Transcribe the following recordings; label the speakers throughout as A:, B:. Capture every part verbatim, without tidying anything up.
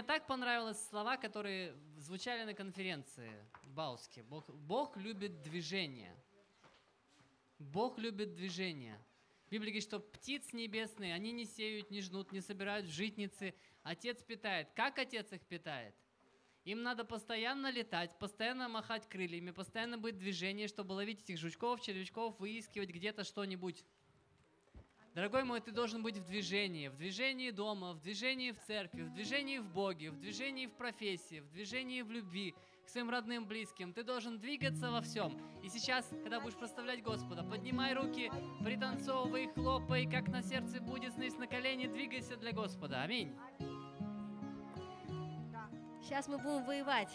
A: так понравились слова, которые звучали на конференции в Бауске. Бог, Бог любит движение. Бог любит движение. Библия говорит, что птиц небесные, они не сеют, не жнут, не собирают в житницы. Отец питает. Как Отец их питает? Им надо постоянно летать, постоянно махать крыльями, постоянно быть в движении, чтобы ловить этих жучков, червячков, выискивать где-то что-нибудь. Дорогой мой, ты должен быть в движении, в движении дома, в движении в церкви, в движении в Боге, в движении в профессии, в движении в любви к своим родным, близким. Ты должен двигаться во всем. И сейчас, когда будешь прославлять Господа, поднимай руки, пританцовывай, хлопай, как на сердце будет, становись на колени, двигайся для Господа. Аминь.
B: Сейчас мы будем воевать.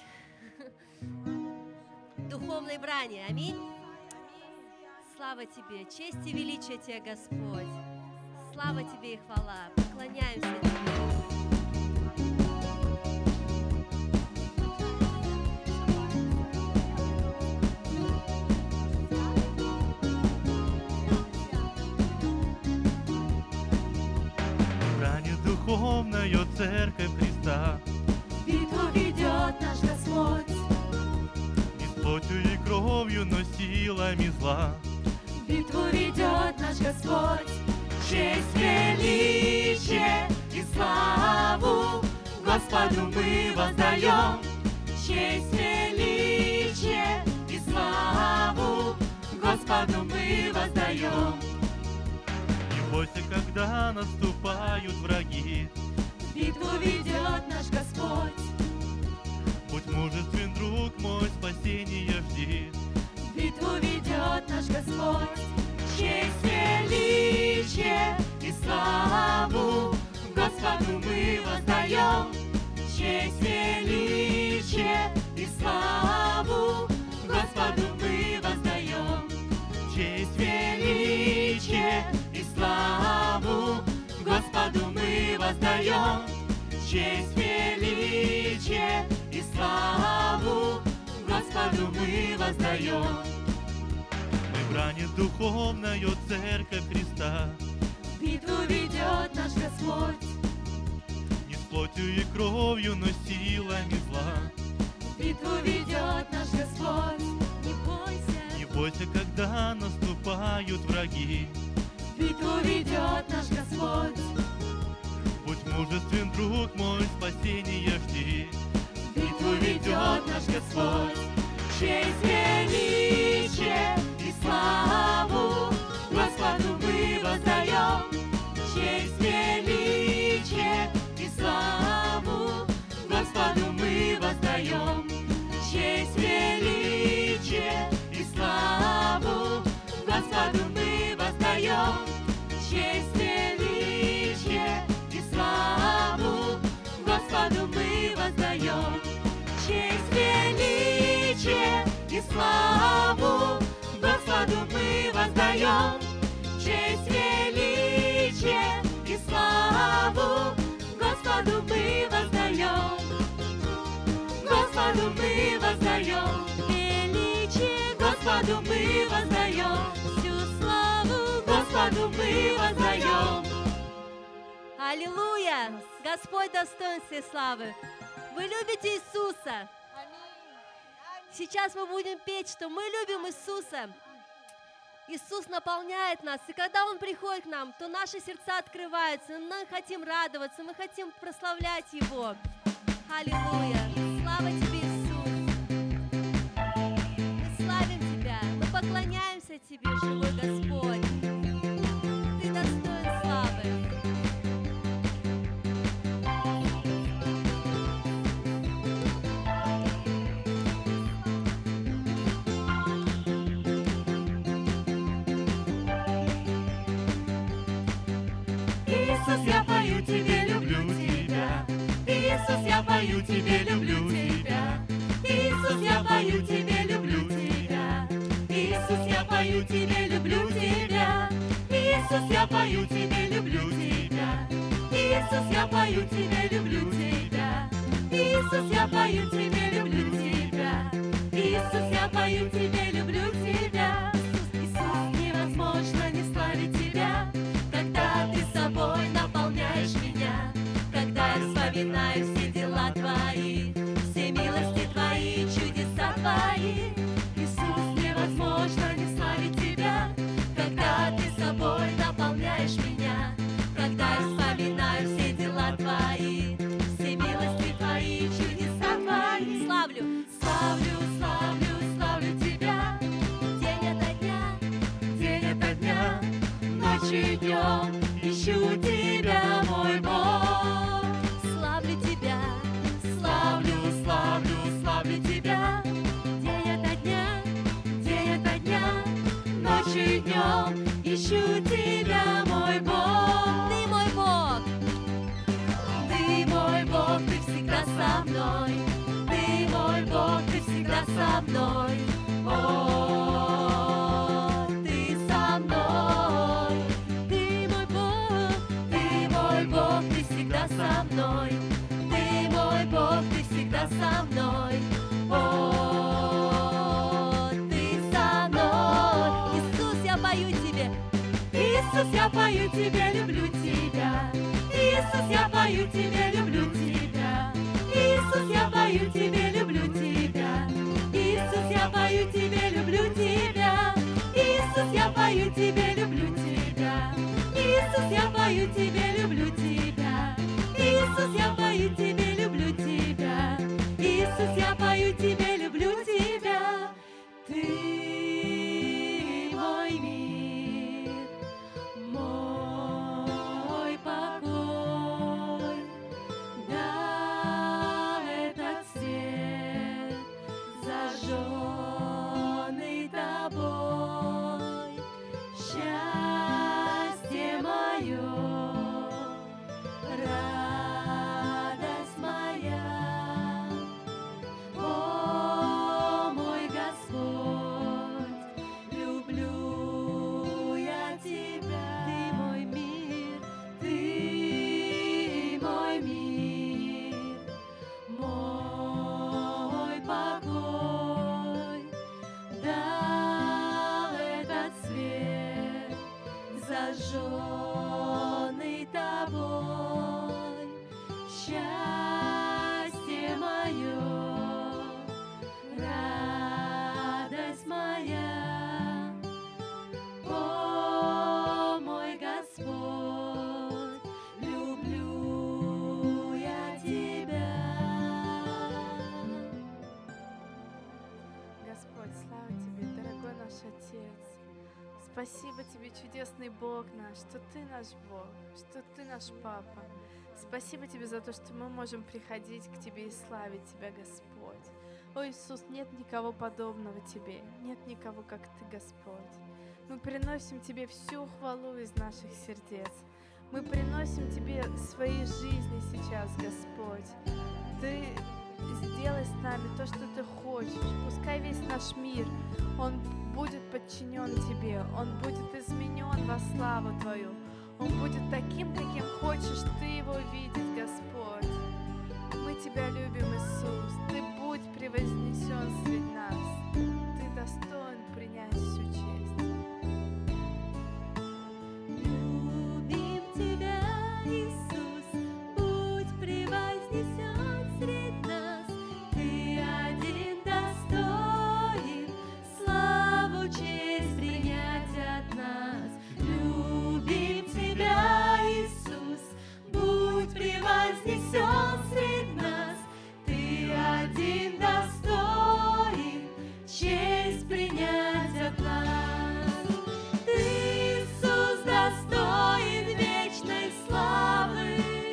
B: Духовной брани. Аминь. Слава Тебе, честь и величие Тебе, Господь. Слава Тебе и хвала. Поклоняемся Тебе.
C: Бранит духовная церковь Христа.
D: Битву ведет наш Господь.
C: Не с плотью и кровью, но силами зла.
D: Битву ведет наш Господь. Честь, величие и славу Господу мы воздаем. Честь, величие и славу Господу мы воздаем.
C: Не бойся, когда наступают враги.
D: Битву ведет наш Господь.
C: Будь мужествен, друг мой, спасение жди.
D: Битву ведет наш Господь. Честь, величие и славу Господу мы воздаем. Честь, величие и славу Господу мы воздаем. Честь, величие и славу Господу мы воздаем. Честь, величие и славу Господу мы воздаем.
C: Мы бранит духовную церковь Христа.
D: Битву ведет наш Господь.
C: Не с плотью и кровью, но силами зла.
D: Битву ведет наш Господь.
B: Не бойся.
C: Не бойся, когда наступают враги.
D: Битву ведет наш Господь.
C: Будь мужествен, друг мой, спасение жди.
D: Битву ведет наш Господь. Честь, величие и славу Господу мы воздаем. Честь, величие и славу Господу мы воздаем. Честь, величие и славу Господу мы воздаем. Честь, величие и славу Господу мы воздаем. Честь, величие и славу Господу мы воздаем. Честь, величие и славу Господу мы воздаем. Господу мы воздаем. Величие Господу мы воздаем. Всю славу Господу мы воздаем.
B: Аллилуйя! Господь достоин всей славы. Вы любите Иисуса? Сейчас мы будем петь, что мы любим Иисуса. Иисус наполняет нас, и когда Он приходит к нам, то наши сердца открываются, мы хотим радоваться, мы хотим прославлять Его. Аллилуйя! Слава Тебе, Иисус! Мы славим Тебя, мы поклоняемся Тебе, живой Господь. Ты достоин славы.
D: Иисус, я пою Тебе, люблю Тебя. Иисус, я пою Тебе, люблю Тебя. Иисус, я пою Тебе, люблю Тебя. Иисус, я пою Тебе, люблю Тебя. Иисус, я пою Тебе, люблю Тебя. Иисус, я пою Тебе, люблю Тебя. Иисус, я пою Тебе, люблю Тебя. Иисус, я пою Тебе, люблю Тебя. Иисус, невозможно не славить Тебя, когда Ты собой наполняешь меня, когда я вспоминаю все дела
B: со мной. Ты мой Бог, ты всегда со мной. О, ты со мной. Ты мой Бог, ты мой Бог, ты всегда со мной. Ты мой Бог, ты всегда со мной. О, ты со мной. Иисус, я пою тебе. Иисус, я пою тебе, люблю тебя. Иисус, я пою тебе, люблю тебя. Иисус, я пою тебе, люблю тебя. Иисус, я пою тебе, люблю тебя. Иисус, я пою тебе, люблю тебя. Иисус, я пою тебе, люблю тебя. Иисус, я пою тебе, люблю тебя. Иисус, я пою тебе, люблю тебя. Ты мой мир, мой покой. Да, этот свет, зажженный тобой, счастье мое, радость моя. О, мой Господь, люблю я тебя. Ты мой мир, ты мой мир, мой покой. Да, этот свет, зажженный тобой, счастье мое, радость моя. О, мой Господь, люблю я тебя.
E: Господь, слава Тебе, дорогой наш Отец. Спасибо Тебе, чудесный Бог наш, что Ты наш Бог, что Ты наш Папа. Спасибо Тебе за то, что мы можем приходить к Тебе и славить Тебя, Господь. О, Иисус, нет никого подобного Тебе, нет никого, как Ты, Господь. Мы приносим Тебе всю хвалу из наших сердец. Мы приносим Тебе свои жизни сейчас, Господь. Ты сделай с нами то, что Ты хочешь. Пускай весь наш мир, он будет подчинен Тебе, он будет изменен во славу Твою. Он будет таким, каким хочешь Ты его видеть, Господь. Мы Тебя любим, Иисус. Ты будь превознесен среди нас. Ты достоин принять всю честь.
B: Любим тебя, Иисус, будь превознесен средь нас. Ты один достоин славу, честь принять от нас. Любим тебя, Иисус, будь превознесен средь нас. Ты один достоин честь принять от нас. Ты, Иисус, достоин вечной славы.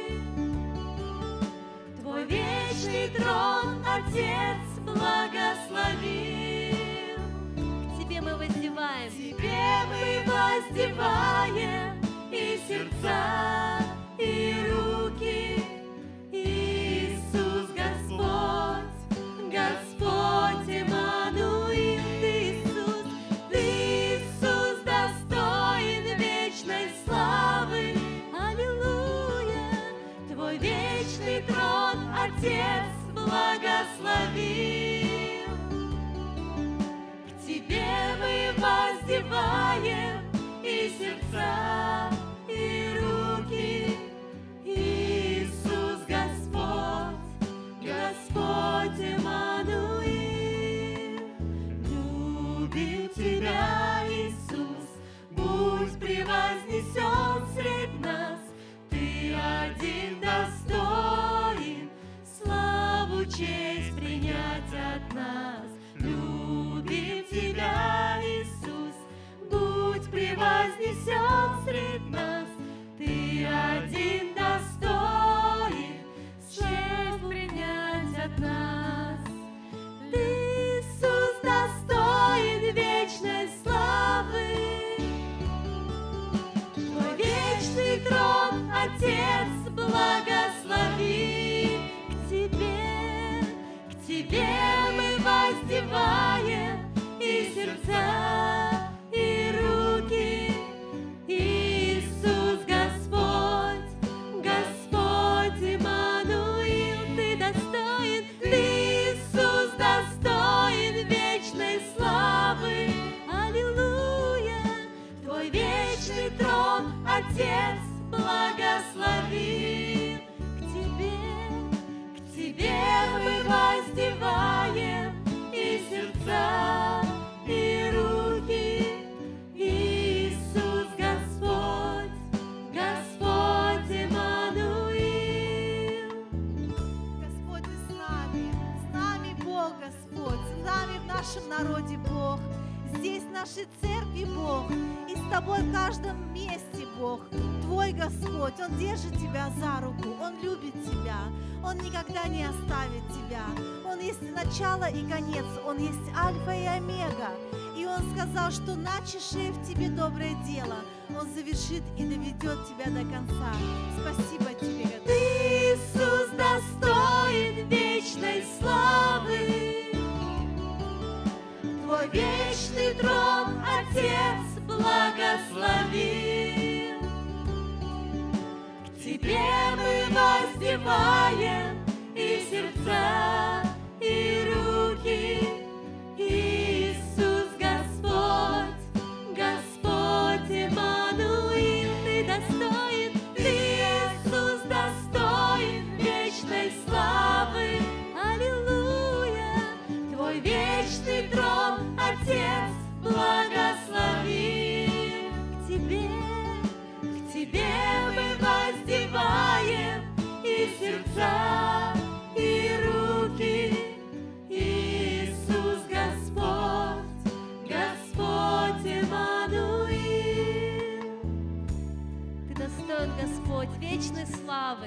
B: Твой вечный трон Отец благословил. К Тебе мы воздеваем, к Тебе мы воздеваем и сердца, и руки. Иисус, Господь, Господь Иммануил. Ты, Иисус, Ты, Иисус, достоин вечной славы. Аллилуйя! Твой вечный трон Отец благословил. К Тебе мы воздеваем и сердца, и руки. Иисус, Господь, Господь Иммануил. Любим Тебя, Иисус, будь превознесен средь нас. Ты один достоин славу, честь принять от нас. Любим Тебя, Иисус, будь превознесен средь нас.
F: Бог, Господь, с нами в нашем народе Бог, здесь в нашей церкви Бог, и с Тобой в каждом месте Бог. Твой Господь, Он держит тебя за руку, Он любит тебя, Он никогда не оставит тебя. Он есть начало и конец, Он есть альфа и омега. И Он сказал, что начавший в тебе доброе дело, Он завершит и доведет тебя до конца. Спасибо тебе, Господь.
D: Ты, Иисус, достоин вечной славы. Твой вечный трон Отец благословил. К Тебе мы воздеваем и сердца, и руки. Иисус Господь, Господь Иммануил, Ты достоин, Ты, Иисус, достоин вечной славы. Аллилуйя! Твой вечный трон Отец благословил. К Тебе, к Тебе мы воздеваем и сердца, и руки. Иисус Господь, Господь Иммануил.
B: Ты достоин, Господь, вечной славы.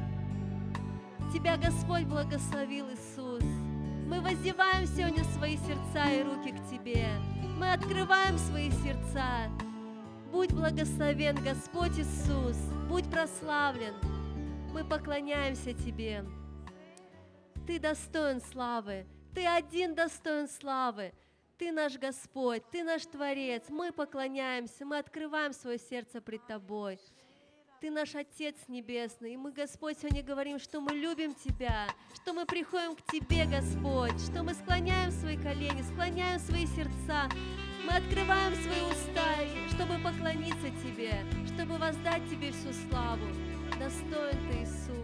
B: Тебя Господь благословил, Иисус. Мы воздеваем сегодня свои сердца и руки к Тебе. Мы открываем свои сердца. Будь благословен, Господь Иисус. Будь прославлен. Мы поклоняемся Тебе. Ты достоин славы. Ты один достоин славы. Ты наш Господь, Ты наш Творец. Мы поклоняемся, мы открываем свое сердце пред Тобой. Ты наш Отец Небесный. И мы, Господь, сегодня говорим, что мы любим Тебя, что мы приходим к Тебе, Господь, что мы склоняем свои колени, склоняем свои сердца. Мы открываем свои уста, чтобы поклониться Тебе, чтобы воздать Тебе всю славу. Достоин Ты, Иисус.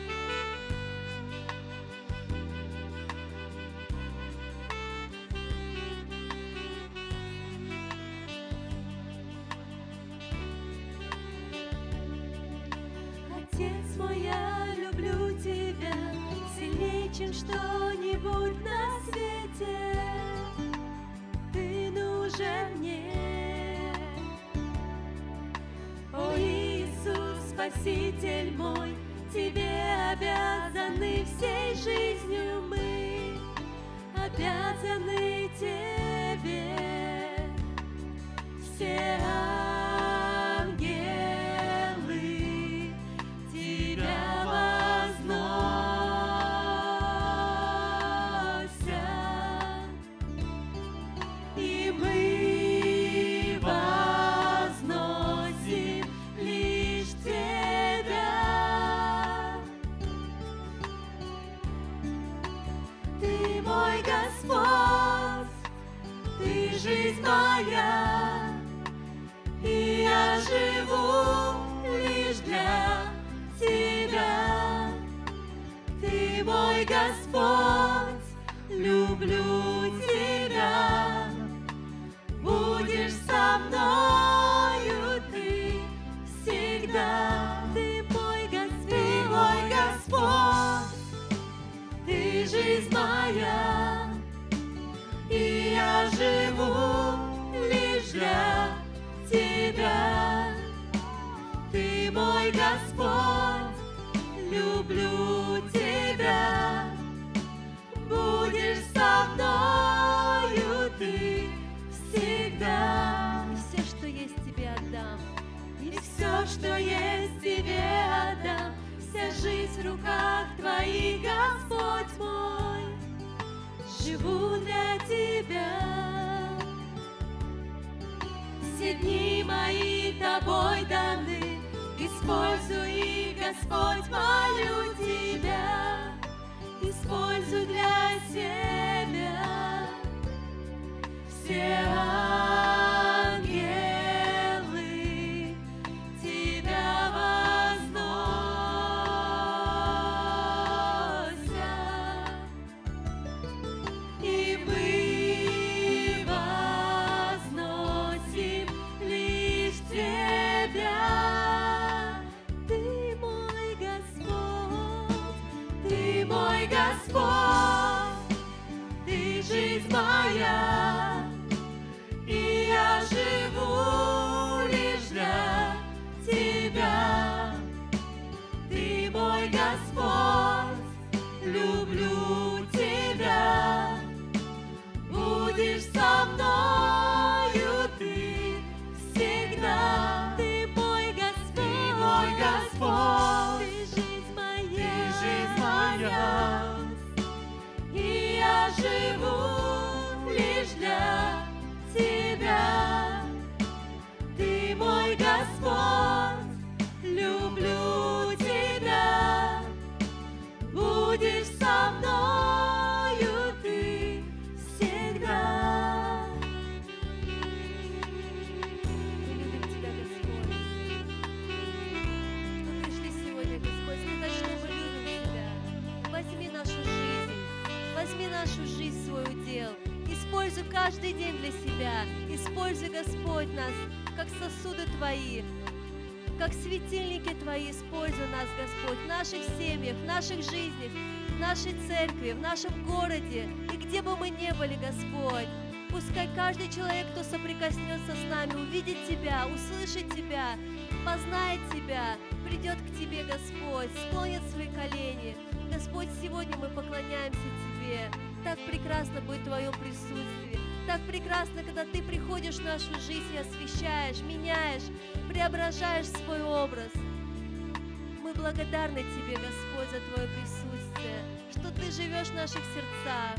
D: Отец мой, я люблю Тебя сильнее, чем что-нибудь на свете. Ты нужен мне. О, Иисус, Спаситель мой, Тебе обязаны всей жизнью мы, обязаны Тебе. Все ангелы Тебя возносят, и мы возносим лишь Тебя. Ты мой Господь, Ты жизнь моя, и я живу лишь для Тебя. Ты мой Господь, люблю Тебя, будешь со мною Ты всегда. Ты мой Господь, Ты мой Господь, Ты жизнь моя, и я живу лишь для Тебя. Ты мой Господь, люблю Тебя, будешь со мною Ты всегда.
B: И все, что есть, Тебе отдам.
D: И все, что есть, Тебе отдам. Вся жизнь в руках Твоих, Господь мой. Живу для Тебя. Все дни мои Тобой даны, используй их, Господь, молю Тебя. Используй для себя. Все ангелы Тебя возносят, и мы возносим лишь Тебя. Ты мой Господь, Ты мой Господь, жизнь моя, и я живу лишь для Тебя. Ты мой Господь, люблю Тебя, будешь со мною Ты всегда. Ты мой Господь, Ты мой Господь, Ты жизнь моя, Ты жизнь моя, и я живу лишь для Тебя. Ты мой Господь, люблю Тебя, будешь со мною Ты всегда.
B: Мы любим Тебя, Господь. Мы пришли сегодня, Господь, сказать, что мы любим Тебя. Возьми нашу жизнь, возьми нашу жизнь в свой удел. Используй каждый день для себя. Используй, Господь, нас, как сосуды Твои, как светильники Твои. Используй нас, Господь, в наших семьях, в наших жизнях, в нашей церкви, в нашем городе. И где бы мы ни были, Господь, пускай каждый человек, кто соприкоснется с нами, увидит Тебя, услышит Тебя, познает Тебя, придет к Тебе, Господь, склонит свои колени. Господь, сегодня мы поклоняемся Тебе. Так прекрасно быть в Твоем присутствии. Так прекрасно, когда Ты приходишь в нашу жизнь и освещаешь, меняешь, преображаешь свой образ. Мы благодарны Тебе, Господь, за Твое присутствие, что Ты живешь в наших сердцах.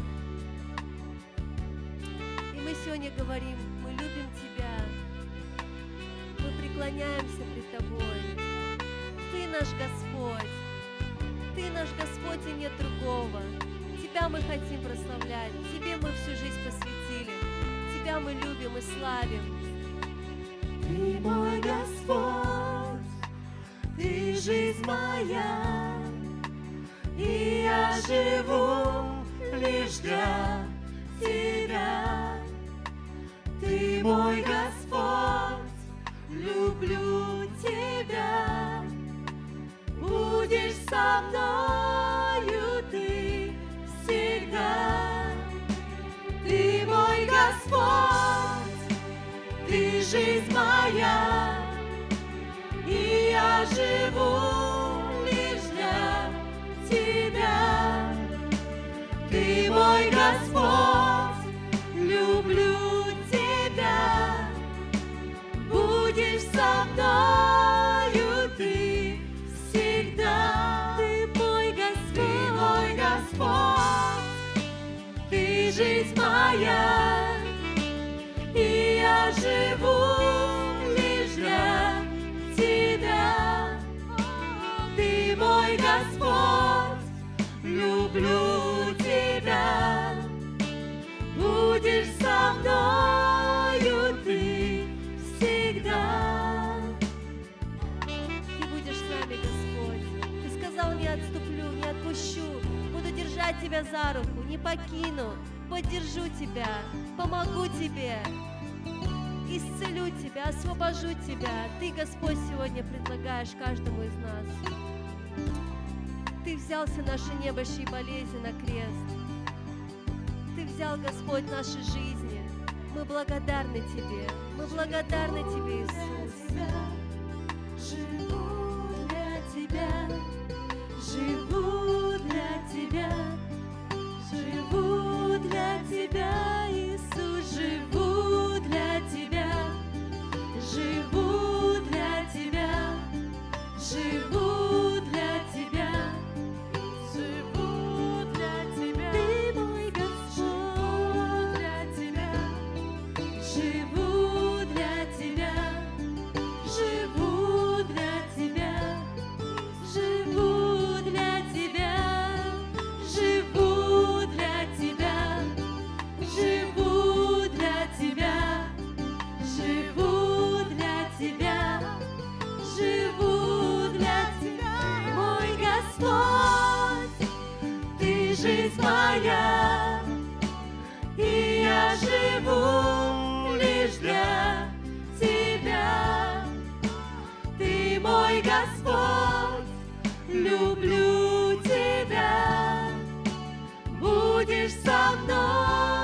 B: И мы сегодня говорим, мы любим Тебя, мы преклоняемся пред Тобой. Ты наш Господь, Ты наш Господь, и нет другого. Тебя мы хотим прославлять, Тебе мы всю жизнь посвятили, Тебя мы любим и славим.
D: Ты мой Господь, Ты жизнь моя, и я живу лишь для Тебя. Ты мой Господь, люблю Тебя, будешь со мною Ты всегда. Ты мой Господь, Ты жизнь моя, и я живу лишь для Тебя. Ты мой Господь, люблю Тебя, будешь со мною Ты всегда. Ты мой Господь, Ты мой Господь, Ты жизнь моя, и я живу лишь для Тебя. Ты мой Господь, люблю Тебя, будешь со мною Ты всегда.
B: Ты будешь с нами, Господь. Ты сказал, не отступлю, не отпущу, буду держать Тебя за руку, не покину, поддержу Тебя, помогу Тебе, исцелю Тебя, освобожу Тебя. Ты, Господь, сегодня предлагаешь каждому из нас. Ты взял все наши немощи и болезни на крест. Ты взял, Господь, наши жизни. Мы благодарны Тебе. Мы благодарны Тебе, Иисус.
D: Живу для Тебя, живу для Тебя, живу для Тебя, Иисус, живу для Тебя, живу для Тебя, живу для Тебя, живу для Тебя. Ты мой Господь, для Тебя, живу для Тебя, живу для Тебя, живу для Тебя, живу для Тебя, живу для Тебя, живу для Тебя, живу для Тебя. Мой Господь, Ты жизнь моя, и я живу лишь для Тебя. Ты мой Господь, люблю Тебя, будешь со мной.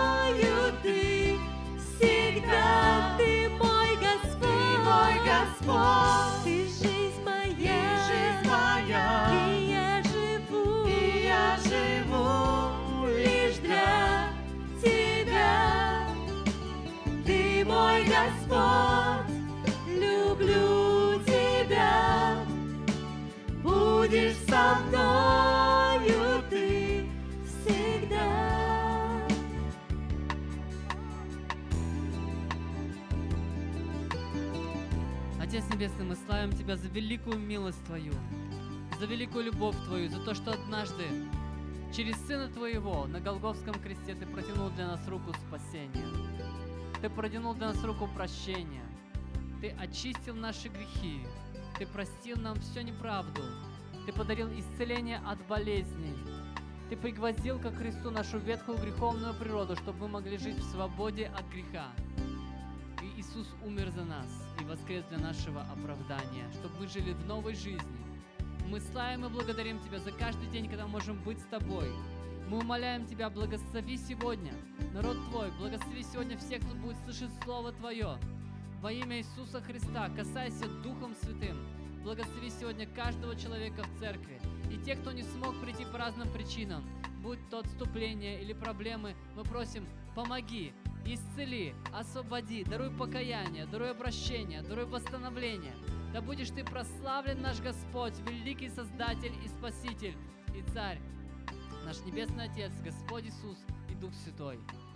A: Отец Небесный, мы славим Тебя за великую милость Твою, за великую любовь Твою, за то, что однажды через Сына Твоего на Голгофском кресте Ты протянул для нас руку спасения. Ты протянул для нас руку прощения. Ты очистил наши грехи. Ты простил нам всю неправду. Ты подарил исцеление от болезней. Ты пригвоздил ко кресту нашу ветхую греховную природу, чтобы мы могли жить в свободе от греха. И Иисус умер за нас и воскрес для нашего оправдания, чтобы мы жили в новой жизни. Мы славим и благодарим Тебя за каждый день, когда мы можем быть с Тобой. Мы умоляем Тебя, благослови сегодня народ Твой, благослови сегодня всех, кто будет слышать Слово Твое. Во имя Иисуса Христа касайся Духом Святым. Благослови сегодня каждого человека в церкви. И те, кто не смог прийти по разным причинам, будь то отступление или проблемы, мы просим, помоги, исцели, освободи, даруй покаяние, даруй обращение, даруй восстановление. Да будешь Ты прославлен, наш Господь, великий Создатель и Спаситель, и Царь, наш Небесный Отец, Господь Иисус и Дух Святой.